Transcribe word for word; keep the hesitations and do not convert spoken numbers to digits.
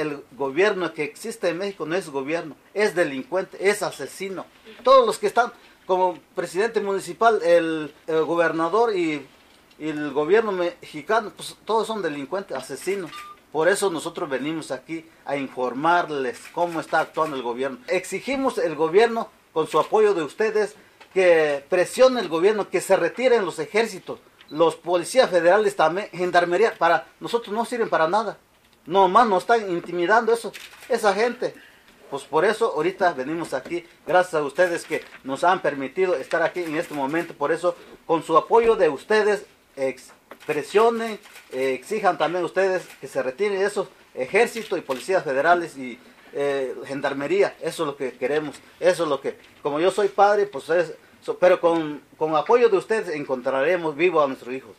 el gobierno que existe en México no es gobierno, es delincuente, es asesino. Todos los que están como presidente municipal, el, el gobernador y, y el gobierno mexicano, pues todos son delincuentes, asesinos. Por eso nosotros venimos aquí a informarles cómo está actuando el gobierno. Exigimos el gobierno, con su apoyo de ustedes, que presione el gobierno, que se retiren los ejércitos, los policías federales también, gendarmería, para nosotros no sirven para nada. Nomás nos están intimidando eso, esa gente. Pues por eso ahorita venimos aquí, gracias a ustedes que nos han permitido estar aquí en este momento. Por eso, con su apoyo de ustedes, ex, presionen, eh, exijan también ustedes que se retiren esos ejércitos y policías federales y eh, gendarmería. Eso es lo que queremos, eso es lo que, como yo soy padre, pues es, so, pero con, con apoyo de ustedes encontraremos vivo a nuestros hijos.